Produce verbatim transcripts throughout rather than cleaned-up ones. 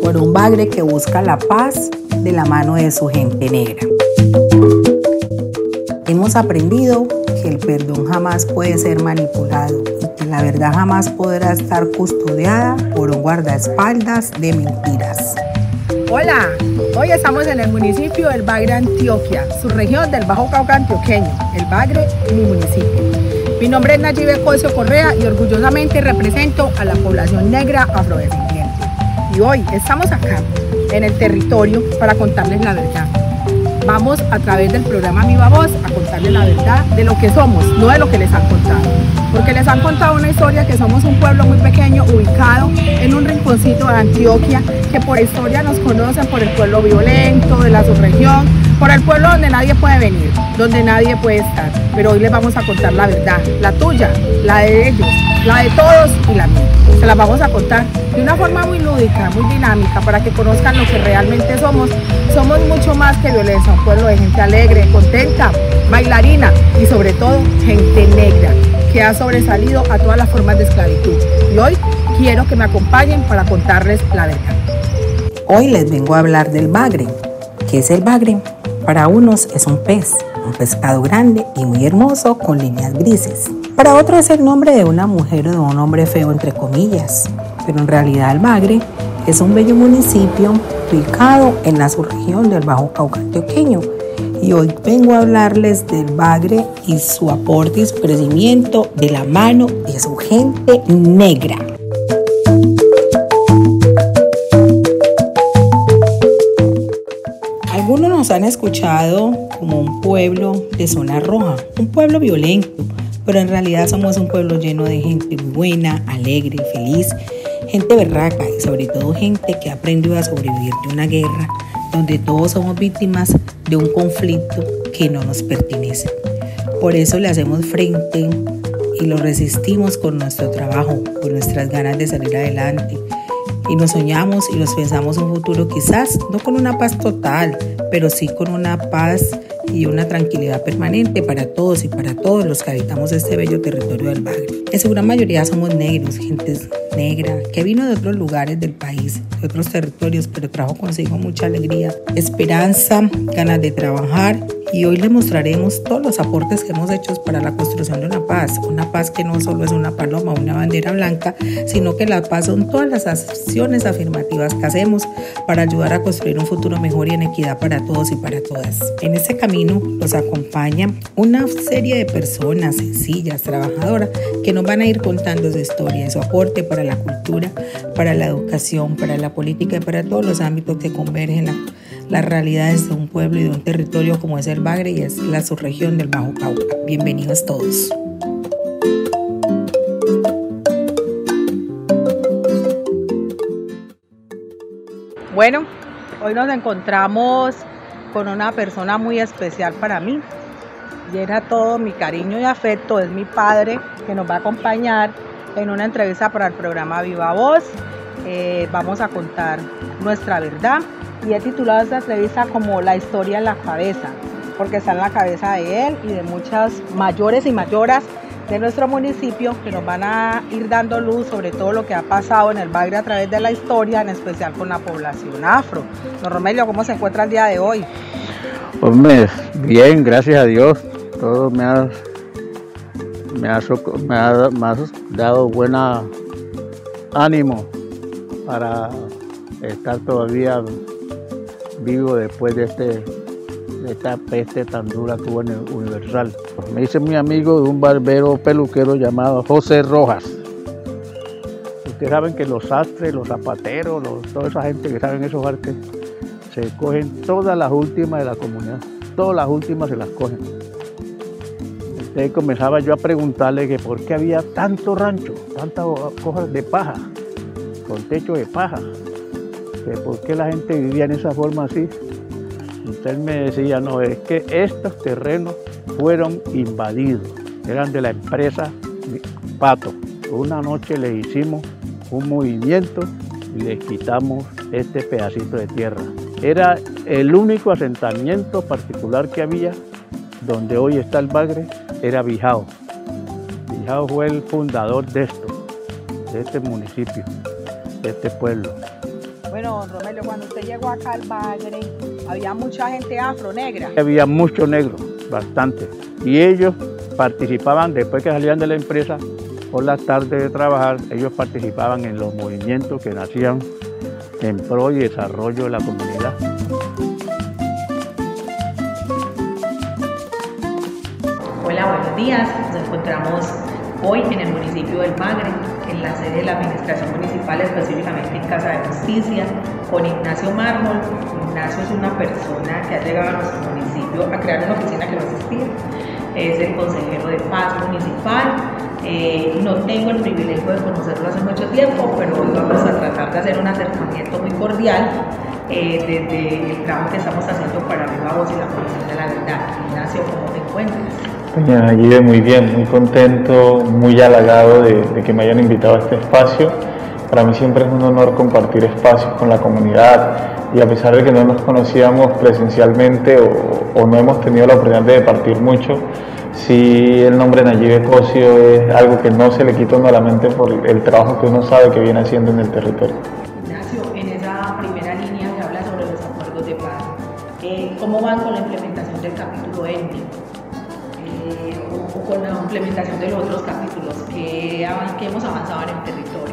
por un Bagre que busca la paz de la mano de su gente negra. Hemos aprendido que el perdón jamás puede ser manipulado y que la verdad jamás podrá estar custodiada por un guardaespaldas de mentiras. Hola, hoy estamos en el municipio del Bagre, Antioquia, subregión del Bajo Cauca antioqueño, el Bagre, mi municipio. Mi nombre es Nayibe Cosio Correa y orgullosamente represento a la población negra afrodescendiente. Y hoy estamos acá, en el territorio, para contarles la verdad. Vamos a través del programa Viva Voz a contarles la verdad de lo que somos, no de lo que les han contado. Porque les han contado una historia que somos un pueblo muy pequeño ubicado en un rinconcito de Antioquia, que por historia nos conocen por el pueblo violento de la subregión, por el pueblo donde nadie puede venir, donde nadie puede estar. Pero hoy les vamos a contar la verdad, la tuya, la de ellos, la de todos y la mía. Se las vamos a contar de una forma muy lúdica, muy dinámica, para que conozcan lo que realmente somos. Somos mucho más que violencia, un pueblo de gente alegre, contenta, bailarina y sobre todo gente negra, que ha sobresalido a todas las formas de esclavitud. Y hoy quiero que me acompañen para contarles la verdad. Hoy les vengo a hablar del bagre. ¿Qué es el bagre? Para unos es un pez, un pescado grande y muy hermoso con líneas grises. Para otros es el nombre de una mujer o de un hombre feo, entre comillas. Pero en realidad el Bagre es un bello municipio ubicado en la subregión del Bajo Cauca antioqueño. Y hoy vengo a hablarles del Bagre y su aporte y su crecimiento de la mano de su gente negra. Algunos nos han escuchado como un pueblo de zona roja, un pueblo violento, pero en realidad somos un pueblo lleno de gente buena, alegre, feliz, gente berraca y sobre todo gente que ha aprendido a sobrevivir de una guerra donde todos somos víctimas de un conflicto que no nos pertenece. Por eso le hacemos frente y lo resistimos con nuestro trabajo, con nuestras ganas de salir adelante. Y nos soñamos y nos pensamos un futuro quizás no con una paz total, pero sí con una paz y una tranquilidad permanente para todos y para todos los que habitamos este bello territorio del Bagre. En su gran mayoría somos negros, gente negra, que vino de otros lugares del país, de otros territorios, pero trajo consigo mucha alegría, esperanza, ganas de trabajar. Y hoy les mostraremos todos los aportes que hemos hecho para la construcción de una paz. Una paz que no solo es una paloma, una bandera blanca, sino que la paz son todas las acciones afirmativas que hacemos para ayudar a construir un futuro mejor y en equidad para todos y para todas. En este camino nos acompaña una serie de personas sencillas, trabajadoras, que nos van a ir contando su historia y su aporte para la cultura, para la educación, para la política y para todos los ámbitos que convergen la las realidades de un pueblo y de un territorio como es el Bagre y es la subregión del Bajo Cauca. Bienvenidos todos. Bueno, hoy nos encontramos con una persona muy especial para mí. Llena todo mi cariño y afecto, es mi padre, que nos va a acompañar en una entrevista para el programa Viva Voz. Eh, vamos a contar nuestra verdad. Y he titulado esta entrevista como La historia en la cabeza, porque está en la cabeza de él y de muchas mayores y mayoras de nuestro municipio que nos van a ir dando luz sobre todo lo que ha pasado en el Bagre a través de la historia, en especial con la población afro. Don Romelio, ¿cómo se encuentra el día de hoy? Hombre, bien, gracias a Dios. Todo me ha, me ha, me ha, me ha dado buen ánimo para estar todavía vivo después de, este, de esta peste tan dura que hubo en el Universal. Me hice muy amigo de un barbero peluquero llamado José Rojas. Ustedes saben que los sastres, los zapateros, los, toda esa gente que saben esos artes, se cogen todas las últimas de la comunidad, todas las últimas se las cogen. Entonces comenzaba yo a preguntarle que por qué había tanto rancho, tantas cosas de paja, con techo de paja. ¿Por qué la gente vivía en esa forma así? Entonces me decía, no, es que estos terrenos fueron invadidos, eran de la empresa Pato. Una noche le hicimos un movimiento y le quitamos este pedacito de tierra. Era el único asentamiento particular que había, donde hoy está el Bagre, era Bijao. Bijao fue el fundador de esto, de este municipio, de este pueblo. Bueno, don Romelio, cuando usted llegó acá al Bagre, había mucha gente afro, negra. Había muchos negros, bastante. Y ellos participaban, después que salían de la empresa, por la tarde de trabajar, ellos participaban en los movimientos que nacían en pro y desarrollo de la comunidad. Hola, buenos días. Nos encontramos hoy en el municipio del Bagre, en la sede de la Administración Municipal, específicamente en Casa de Justicia, con Ignacio Mármol. Ignacio es una persona que ha llegado a nuestro municipio a crear una oficina que no existía. Es el consejero de paz municipal. Eh, no tengo el privilegio de conocerlo hace mucho tiempo, pero hoy vamos a tratar de hacer un acercamiento muy cordial eh, desde el trabajo que estamos haciendo para Viva Voz y la Comisión de la Verdad. Ignacio, ¿cómo te encuentras? Doña Guille, muy bien, muy contento, muy halagado de, de que me hayan invitado a este espacio. Para mí siempre es un honor compartir espacios con la comunidad y a pesar de que no nos conocíamos presencialmente o, o no hemos tenido la oportunidad de departir mucho, sí el nombre Nayibe Cosio es algo que no se le quita a la mente por el trabajo que uno sabe que viene haciendo en el territorio. Ignacio, en esa primera línea que habla sobre los acuerdos de paz, eh, ¿cómo van con la implementación del capítulo étnico? Eh, o, o con la implementación de los otros capítulos que, que hemos avanzado en el territorio.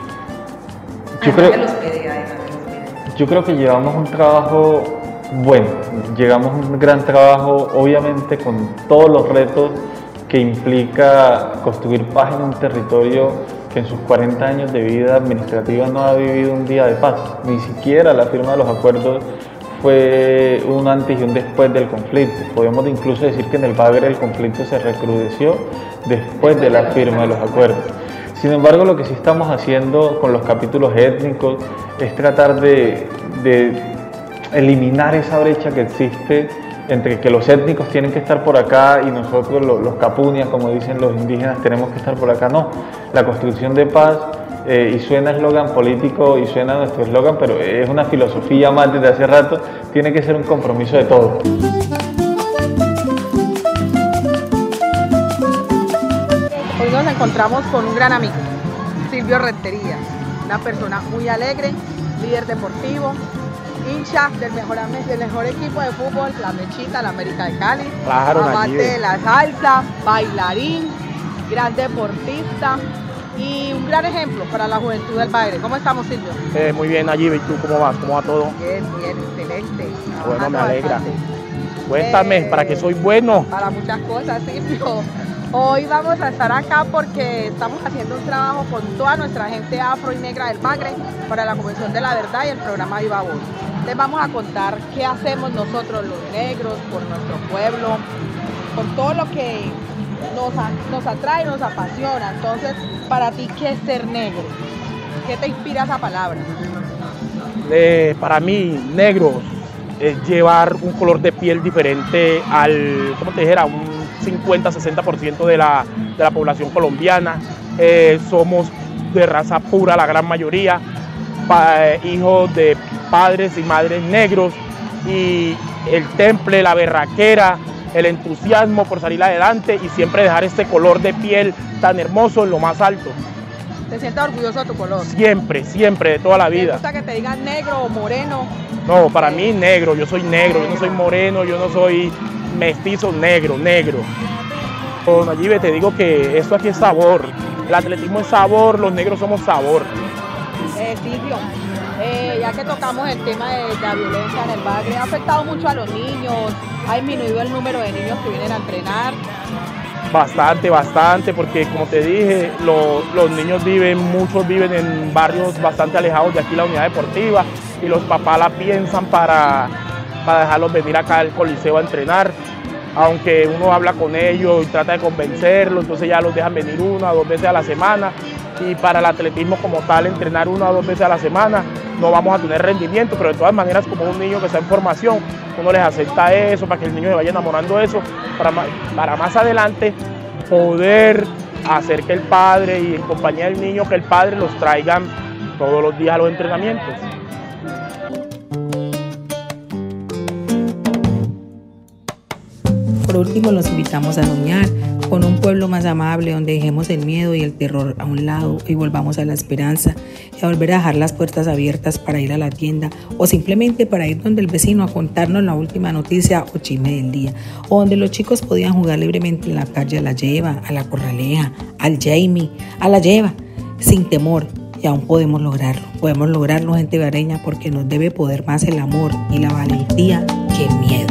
Yo creo, de los P D A, de los P D A. yo creo que llevamos un trabajo bueno, llegamos a un gran trabajo, obviamente con todos los retos que implica construir paz en un territorio que en sus cuarenta años de vida administrativa no ha vivido un día de paz, ni siquiera la firma de los acuerdos fue un antes y un después del conflicto. Podemos incluso decir que en el Bagre el conflicto se recrudeció después de la firma de los acuerdos. Sin embargo, lo que sí estamos haciendo con los capítulos étnicos es tratar de, de eliminar esa brecha que existe entre que los étnicos tienen que estar por acá y nosotros los, los capunias, como dicen los indígenas, tenemos que estar por acá. No, la construcción de paz, eh, y suena eslogan político y suena nuestro eslogan, pero es una filosofía más desde hace rato, tiene que ser un compromiso de todos. Hoy nos encontramos con un gran amigo, Silvio Rentería, una persona muy alegre, líder deportivo, hincha del mejor, del mejor equipo de fútbol, la Mechita, la América de Cali, claro, amante de la salsa, bailarín, gran deportista y un gran ejemplo para la juventud del Bagre. ¿Cómo estamos, Silvio? Eh, muy bien, Nayibe. ¿Y tú cómo vas? ¿Cómo va todo? Bien, bien, excelente. Bueno, me alegra. Bastante. Cuéntame, Eh, ¿para qué soy bueno? Para muchas cosas, Silvio. Hoy vamos a estar acá porque estamos haciendo un trabajo con toda nuestra gente afro y negra del Bagre para la Comisión de la Verdad y el programa Viva Voz. Les vamos a contar qué hacemos nosotros los negros por nuestro pueblo, por todo lo que nos, nos atrae, nos apasiona. Entonces, para ti, ¿qué es ser negro? ¿Qué te inspira esa palabra? Eh, para mí, negros es llevar un color de piel diferente al, ¿cómo te dijera? Un cincuenta a sesenta por ciento de la, de la población colombiana. Eh, somos de raza pura la gran mayoría, pa, eh, hijos de padres y madres negros, y el temple, la berraquera, el entusiasmo por salir adelante y siempre dejar este color de piel tan hermoso en lo más alto. ¿Te sientes orgulloso de tu color? Siempre, siempre, de toda la vida. ¿Te gusta que te digan negro o moreno? No, para mí negro, yo soy negro, yo no soy moreno, yo no soy mestizo, negro, negro. Con Nayibe te digo que esto aquí es sabor, el atletismo es sabor, los negros somos sabor. Eh, Silvio, eh, ya que tocamos el tema de, de la violencia en el Bagre, ha afectado mucho a los niños, ha disminuido el número de niños que vienen a entrenar. Bastante, bastante, porque como te dije, lo, los niños viven, muchos viven en barrios bastante alejados de aquí la unidad deportiva y los papás la piensan para, para dejarlos venir acá al Coliseo a entrenar. Aunque uno habla con ellos y trata de convencerlos, entonces ya los dejan venir una o dos veces a la semana. Y para el atletismo como tal, entrenar una o dos veces a la semana, no vamos a tener rendimiento, pero de todas maneras, como un niño que está en formación, uno les acepta eso, para que el niño se vaya enamorando de eso, para, para más adelante poder hacer que el padre y en compañía del niño, que el padre los traigan todos los días a los entrenamientos. Por último, los invitamos a soñar con un pueblo más amable, donde dejemos el miedo y el terror a un lado y volvamos a la esperanza y a volver a dejar las puertas abiertas para ir a la tienda o simplemente para ir donde el vecino a contarnos la última noticia o chisme del día, o donde los chicos podían jugar libremente en la calle a la lleva, a la corraleja, al Jamie, a la lleva, sin temor. Y aún podemos lograrlo, podemos lograrlo, gente hogareña, porque nos debe poder más el amor y la valentía que el miedo.